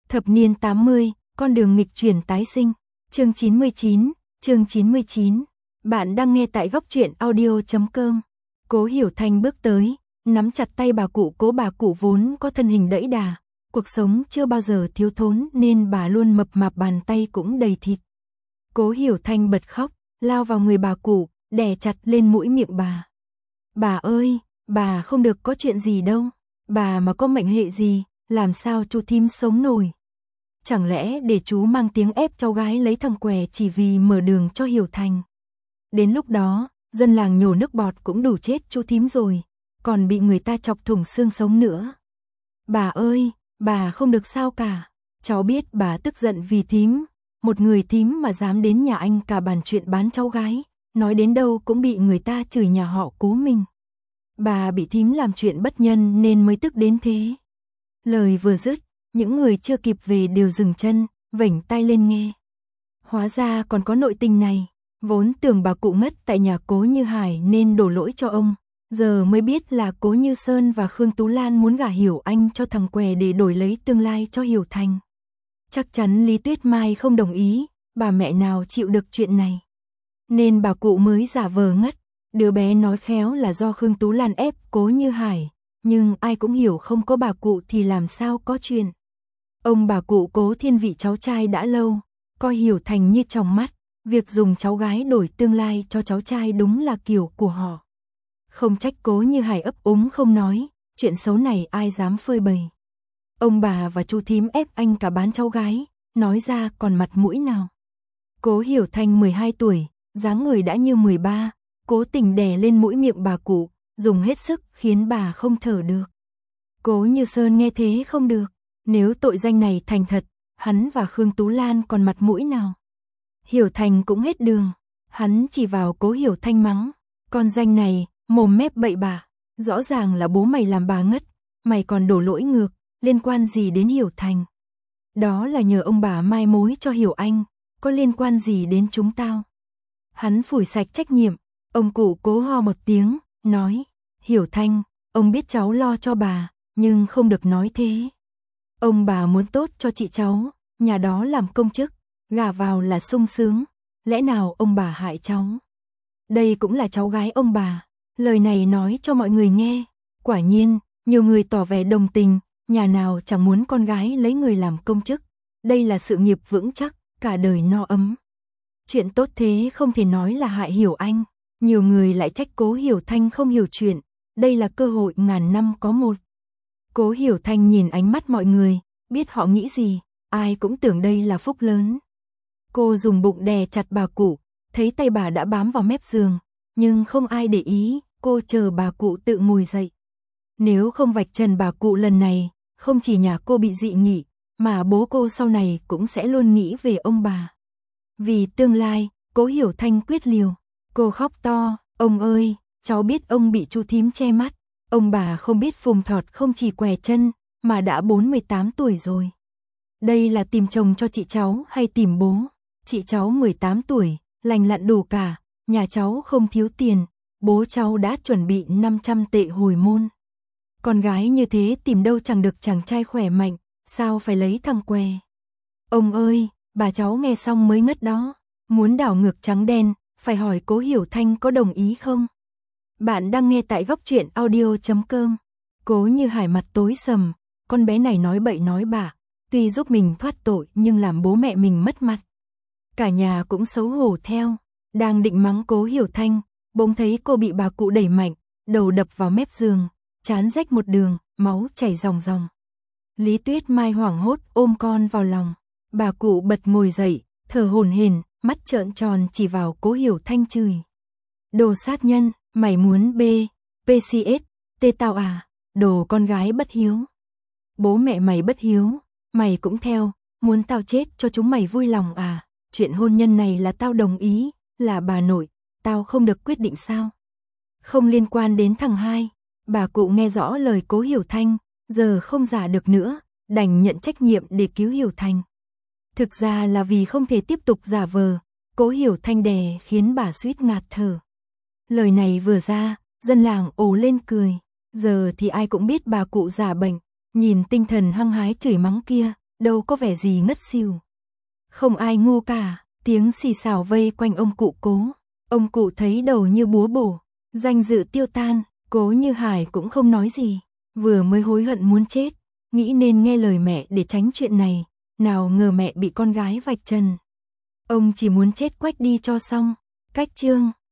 Thập niên 80, con đường nghịch chuyển tái sinh. Chương 99. Bạn đang nghe tại góc truyện audio.com. Cố Hiểu Thanh bước tới, nắm chặt tay bà cụ. Bà cụ vốn có thân hình đẫy đà, cuộc sống chưa bao giờ thiếu thốn nên bà luôn mập mạp, bàn tay cũng đầy thịt. Cố Hiểu Thanh bật khóc, lao vào người bà cụ, đè chặt lên mũi miệng bà. Bà ơi, bà không được có chuyện gì đâu. Bà mà có mệnh hệ gì, làm sao chú thím sống nổi? Chẳng lẽ để chú mang tiếng ép cháu gái lấy thằng què chỉ vì mở đường cho Hiểu Thành? Đến lúc đó, dân làng nhổ nước bọt cũng đủ chết chú thím rồi, còn bị người ta chọc thủng xương sống nữa. Bà ơi, bà không được sao cả. Cháu biết bà tức giận vì thím, một người thím mà dám đến nhà anh cả bàn chuyện bán cháu gái, nói đến đâu cũng bị người ta chửi nhà họ Cố mình. Bà bị thím làm chuyện bất nhân nên mới tức đến thế. Lời vừa dứt, những người chưa kịp về đều dừng chân, vểnh tai lên nghe. Hóa ra còn có nội tình này, vốn tưởng bà cụ ngất tại nhà Cố Như Hải nên đổ lỗi cho ông, giờ mới biết là Cố Như Sơn và Khương Tú Lan muốn gả Hiểu Anh cho thằng què để đổi lấy tương lai cho Hiểu Thành. Chắc chắn Lý Tuyết Mai không đồng ý, bà mẹ nào chịu được chuyện này. Nên bà cụ mới giả vờ ngất. Đứa bé nói khéo là do Khương Tú Lan ép Cố Như Hải, nhưng ai cũng hiểu không có bà cụ thì làm sao có chuyện. Ông bà cụ Cố thiên vị cháu trai đã lâu, coi Hiểu Thành như trong mắt, việc dùng cháu gái đổi tương lai cho cháu trai đúng là kiểu của họ. Không trách Cố Như Hải ấp úng không nói, chuyện xấu này ai dám phơi bày. Ông bà và chú thím ép anh cả bán cháu gái, nói ra còn mặt mũi nào. Cố Hiểu Thanh 12 tuổi, dáng người đã như 13, cố tình đè lên mũi miệng bà cụ, dùng hết sức khiến bà không thở được. Cố Như Sơn nghe thế không được, nếu tội danh này thành thật, hắn và Khương Tú Lan còn mặt mũi nào. Hiểu Thành cũng hết đường, hắn chỉ vào Cố Hiểu Thanh mắng, con danh này, mồm mép bậy bạ, rõ ràng là bố mày làm bà ngất, mày còn đổ lỗi ngược, liên quan gì đến Hiểu Thành? Đó là nhờ ông bà mai mối cho Hiểu Anh, có liên quan gì đến chúng tao? Hắn phủi sạch trách nhiệm, ông cụ Cố ho một tiếng, nói, Hiểu Thanh, ông biết cháu lo cho bà, nhưng không được nói thế. Ông bà muốn tốt cho chị cháu, nhà đó làm công chức, gả vào là sung sướng, lẽ nào ông bà hại cháu? Đây cũng là cháu gái ông bà, lời này nói cho mọi người nghe, quả nhiên, nhiều người tỏ vẻ đồng tình, nhà nào chẳng muốn con gái lấy người làm công chức, đây là sự nghiệp vững chắc, cả đời no ấm. Chuyện tốt thế không thể nói là hại Hiểu Anh, nhiều người lại trách Cố Hiểu Thanh không hiểu chuyện, đây là cơ hội ngàn năm có một. Cố Hiểu Thanh nhìn ánh mắt mọi người, biết họ nghĩ gì, ai cũng tưởng đây là phúc lớn. Cô dùng bụng đè chặt bà cụ, thấy tay bà đã bám vào mép giường, nhưng không ai để ý, cô chờ bà cụ tự ngồi dậy. Nếu không vạch trần bà cụ lần này, không chỉ nhà cô bị dị nghị, mà bố cô sau này cũng sẽ luôn nghĩ về ông bà. Vì tương lai, Cố Hiểu Thanh quyết liều. Cô khóc to, ông ơi, cháu biết ông bị chú thím che mắt. Ông bà không biết Phùng Thọt không chỉ què chân, mà đã 48 tuổi rồi. Đây là tìm chồng cho chị cháu hay tìm bố? Chị cháu 18 tuổi, lành lặn đủ cả, nhà cháu không thiếu tiền, bố cháu đã chuẩn bị 500 tệ hồi môn. Con gái như thế tìm đâu chẳng được chàng trai khỏe mạnh, sao phải lấy thằng què? Ông ơi, bà cháu nghe xong mới ngất đó, muốn đảo ngược trắng đen, phải hỏi Cố Hiểu Thanh có đồng ý không? Bạn đang nghe tại góc truyện audio.com. Cố Như Hải mặt tối sầm, con bé này nói bậy nói bạ, tuy giúp mình thoát tội nhưng làm bố mẹ mình mất mặt. Cả nhà cũng xấu hổ theo, đang định mắng Cố Hiểu Thanh, bỗng thấy cô bị bà cụ đẩy mạnh, đầu đập vào mép giường, trán rách một đường, máu chảy ròng ròng. Lý Tuyết Mai hoảng hốt ôm con vào lòng, bà cụ bật ngồi dậy, thở hổn hển, mắt trợn tròn chỉ vào Cố Hiểu Thanh chửi. Đồ sát nhân, mày muốn PCS, tê tao à, đồ con gái bất hiếu. Bố mẹ mày bất hiếu, mày cũng theo, muốn tao chết cho chúng mày vui lòng à, chuyện hôn nhân này là tao đồng ý, là bà nội, tao không được quyết định sao? Không liên quan đến thằng hai, bà cụ nghe rõ lời Cố Hiểu Thanh, giờ không giả được nữa, đành nhận trách nhiệm để cứu Hiểu Thanh. Thực ra là vì không thể tiếp tục giả vờ, Cố Hiểu Thanh đè khiến bà suýt ngạt thở. Lời này vừa ra, dân làng ồ lên cười, giờ thì ai cũng biết bà cụ giả bệnh, nhìn tinh thần hăng hái chửi mắng kia, đâu có vẻ gì ngất xỉu. Không ai ngu cả, tiếng xì xào vây quanh ông cụ Cố. Ông cụ thấy đầu như búa bổ, danh dự tiêu tan, Cố Như Hải cũng không nói gì, vừa mới hối hận muốn chết, nghĩ nên nghe lời mẹ để tránh chuyện này, nào ngờ mẹ bị con gái vạch trần. Ông chỉ muốn chết quách đi cho xong. Cách chương